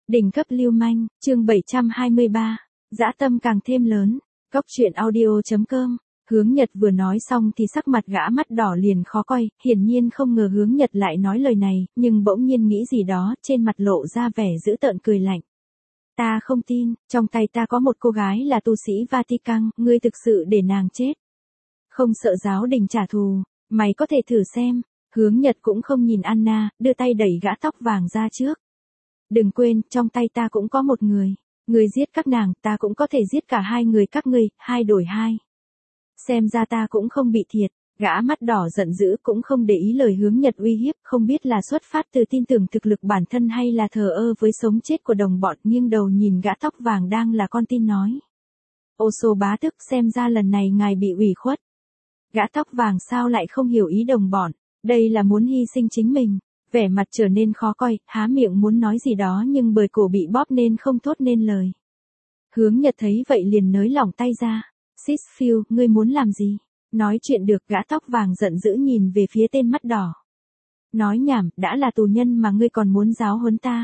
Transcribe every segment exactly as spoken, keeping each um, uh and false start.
Đỉnh cấp lưu manh, chương bảy trăm hai mươi ba, dã tâm càng thêm lớn, cốc truyện audio chấm com. Hướng Nhật vừa nói xong thì sắc mặt gã mắt đỏ liền khó coi, hiển nhiên không ngờ Hướng Nhật lại nói lời này, nhưng bỗng nhiên nghĩ gì đó, trên mặt lộ ra vẻ dữ tợn cười lạnh. Ta không tin, trong tay ta có một cô gái là tu sĩ Vatican, ngươi thực sự để nàng chết. Không sợ giáo đình trả thù, mày có thể thử xem. Hướng Nhật cũng không nhìn Anna, đưa tay đẩy gã tóc vàng ra trước. Đừng quên, trong tay ta cũng có một người. Người giết các nàng, ta cũng có thể giết cả hai người các ngươi, hai đổi hai. Xem ra ta cũng không bị thiệt. Gã mắt đỏ giận dữ cũng không để ý lời Hướng Nhật uy hiếp, không biết là xuất phát từ tin tưởng thực lực bản thân hay là thờ ơ với sống chết của đồng bọn, nghiêng đầu nhìn gã tóc vàng đang là con tin nói. Ô sô bá tức, xem ra lần này ngài bị ủy khuất. Gã tóc vàng sao lại không hiểu ý đồng bọn, đây là muốn hy sinh chính mình. Vẻ mặt trở nên khó coi, há miệng muốn nói gì đó nhưng bởi cổ bị bóp nên không thốt nên lời. Hướng Nhật thấy vậy liền nới lỏng tay ra. Sisfield, ngươi muốn làm gì? Nói chuyện được, gã tóc vàng giận dữ nhìn về phía tên mắt đỏ. Nói nhảm, đã là tù nhân mà ngươi còn muốn giáo huấn ta.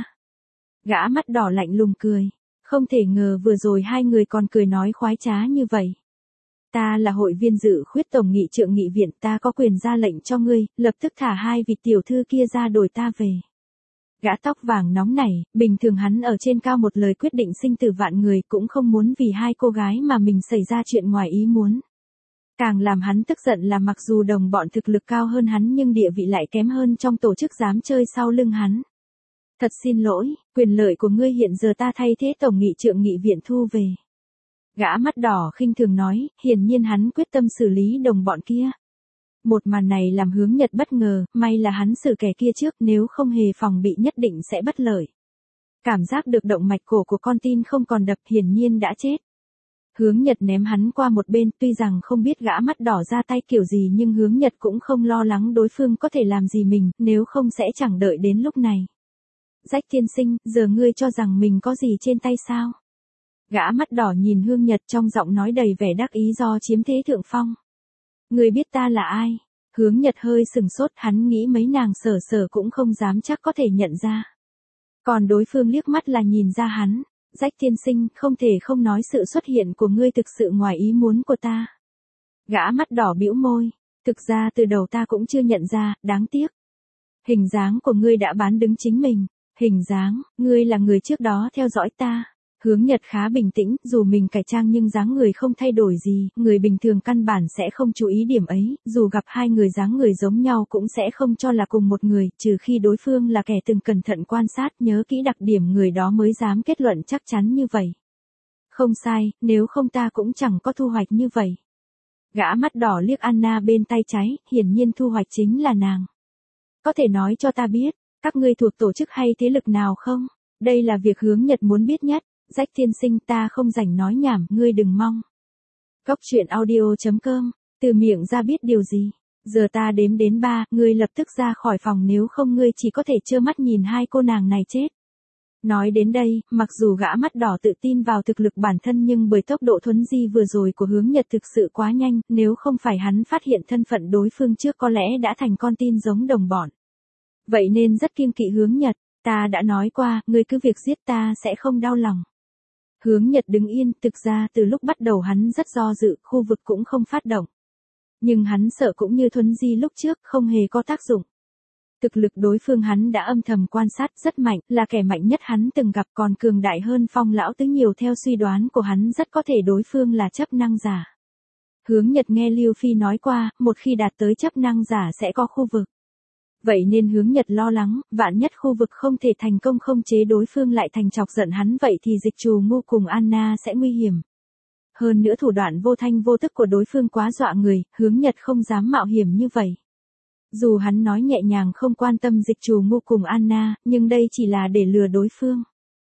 Gã mắt đỏ lạnh lùng cười. Không thể ngờ vừa rồi hai người còn cười nói khoái trá như vậy. Ta là hội viên dự khuyết tổng nghị trượng nghị viện, ta có quyền ra lệnh cho ngươi, lập tức thả hai vị tiểu thư kia ra đổi ta về. Gã tóc vàng nóng nảy, bình thường hắn ở trên cao một lời quyết định sinh tử vạn người cũng không muốn vì hai cô gái mà mình xảy ra chuyện ngoài ý muốn. Càng làm hắn tức giận là mặc dù đồng bọn thực lực cao hơn hắn nhưng địa vị lại kém hơn trong tổ chức dám chơi sau lưng hắn. Thật xin lỗi, quyền lợi của ngươi hiện giờ ta thay thế tổng nghị trượng nghị viện thu về. Gã mắt đỏ khinh thường nói, hiển nhiên hắn quyết tâm xử lý đồng bọn kia. Một màn này làm Hướng Nhật bất ngờ, may là hắn xử kẻ kia trước, nếu không hề phòng bị nhất định sẽ bất lợi. Cảm giác được động mạch cổ của con tin không còn đập, hiển nhiên đã chết. Hướng Nhật ném hắn qua một bên, tuy rằng không biết gã mắt đỏ ra tay kiểu gì nhưng Hướng Nhật cũng không lo lắng đối phương có thể làm gì mình, nếu không sẽ chẳng đợi đến lúc này. Rách tiên sinh, giờ ngươi cho rằng mình có gì trên tay sao? Gã mắt đỏ nhìn Hướng Nhật trong giọng nói đầy vẻ đắc ý do chiếm thế thượng phong. Người biết ta là ai? Hướng Nhật hơi sừng sốt, hắn nghĩ mấy nàng sở sở cũng không dám chắc có thể nhận ra. Còn đối phương liếc mắt là nhìn ra hắn. Rách tiên sinh, không thể không nói sự xuất hiện của ngươi thực sự ngoài ý muốn của ta. Gã mắt đỏ bĩu môi. Thực ra từ đầu ta cũng chưa nhận ra, đáng tiếc. Hình dáng của ngươi đã bán đứng chính mình. Hình dáng, ngươi là người trước đó theo dõi ta. Hướng Nhật khá bình tĩnh, dù mình cải trang nhưng dáng người không thay đổi gì, người bình thường căn bản sẽ không chú ý điểm ấy, dù gặp hai người dáng người giống nhau cũng sẽ không cho là cùng một người, trừ khi đối phương là kẻ từng cẩn thận quan sát nhớ kỹ đặc điểm người đó mới dám kết luận chắc chắn như vậy. Không sai, nếu không ta cũng chẳng có thu hoạch như vậy. Gã mắt đỏ liếc Anna bên tay trái, hiển nhiên thu hoạch chính là nàng. Có thể nói cho ta biết, các ngươi thuộc tổ chức hay thế lực nào không? Đây là việc Hướng Nhật muốn biết nhất. Rách tiên sinh, ta không rảnh nói nhảm, ngươi đừng mong. Cốc truyện audio chấm com, từ miệng ra biết điều gì. Giờ ta đếm đến ba, ngươi lập tức ra khỏi phòng, nếu không ngươi chỉ có thể trơ mắt nhìn hai cô nàng này chết. Nói đến đây, mặc dù gã mắt đỏ tự tin vào thực lực bản thân nhưng bởi tốc độ thuấn di vừa rồi của Hướng Nhật thực sự quá nhanh, nếu không phải hắn phát hiện thân phận đối phương trước có lẽ đã thành con tin giống đồng bọn. Vậy nên rất kiêng kỵ Hướng Nhật, ta đã nói qua, ngươi cứ việc giết ta sẽ không đau lòng. Hướng Nhật đứng yên, thực ra từ lúc bắt đầu hắn rất do dự, khu vực cũng không phát động. Nhưng hắn sợ cũng như thuấn di lúc trước, không hề có tác dụng. Thực lực đối phương hắn đã âm thầm quan sát, rất mạnh, là kẻ mạnh nhất hắn từng gặp, còn cường đại hơn Phong lão tứ nhiều, theo suy đoán của hắn rất có thể đối phương là chấp năng giả. Hướng Nhật nghe Lưu Phi nói qua, một khi đạt tới chấp năng giả sẽ có khu vực. Vậy nên Hướng Nhật lo lắng, vạn nhất khu vực không thể thành công không chế đối phương lại thành chọc giận hắn, vậy thì Dịch Trù Ngu cùng Anna sẽ nguy hiểm. Hơn nữa thủ đoạn vô thanh vô tức của đối phương quá dọa người, Hướng Nhật không dám mạo hiểm như vậy. Dù hắn nói nhẹ nhàng không quan tâm Dịch Trù Ngu cùng Anna, nhưng đây chỉ là để lừa đối phương.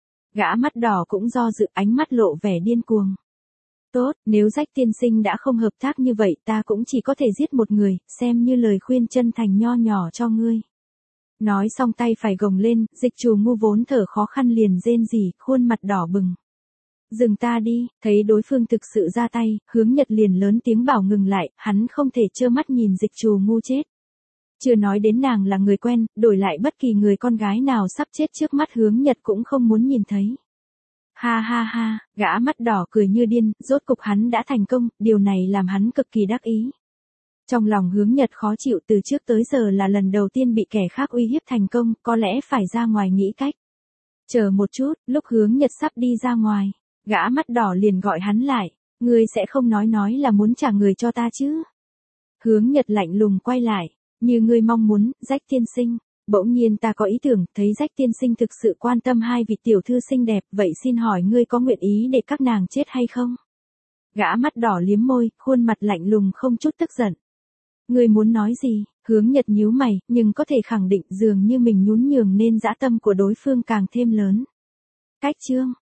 Gã mắt đỏ cũng do dự, ánh mắt lộ vẻ điên cuồng. Tốt, nếu Rách tiên sinh đã không hợp tác như vậy ta cũng chỉ có thể giết một người, xem như lời khuyên chân thành nho nhỏ cho ngươi. Nói xong tay phải gồng lên, Dịch Trù Ngu vốn thở khó khăn liền rên rỉ, khuôn mặt đỏ bừng. Dừng ta đi, thấy đối phương thực sự ra tay, Hướng Nhật liền lớn tiếng bảo ngừng lại, hắn không thể trơ mắt nhìn Dịch Trù Ngu chết. Chưa nói đến nàng là người quen, đổi lại bất kỳ người con gái nào sắp chết trước mắt Hướng Nhật cũng không muốn nhìn thấy. Ha ha ha, gã mắt đỏ cười như điên, rốt cục hắn đã thành công, điều này làm hắn cực kỳ đắc ý. Trong lòng Hướng Nhật khó chịu, từ trước tới giờ là lần đầu tiên bị kẻ khác uy hiếp thành công, có lẽ phải ra ngoài nghĩ cách. Chờ một chút, lúc Hướng Nhật sắp đi ra ngoài, gã mắt đỏ liền gọi hắn lại, ngươi sẽ không nói nói là muốn trả người cho ta chứ? Hướng Nhật lạnh lùng quay lại, như ngươi mong muốn, Rách tiên sinh. Bỗng nhiên ta có ý tưởng, thấy Rách tiên sinh thực sự quan tâm hai vị tiểu thư xinh đẹp, vậy xin hỏi ngươi có nguyện ý để các nàng chết hay không? Gã mắt đỏ liếm môi, khuôn mặt lạnh lùng không chút tức giận. Ngươi muốn nói gì? Hướng Nhật nhíu mày, nhưng có thể khẳng định dường như mình nhún nhường nên dã tâm của đối phương càng thêm lớn. Cách chương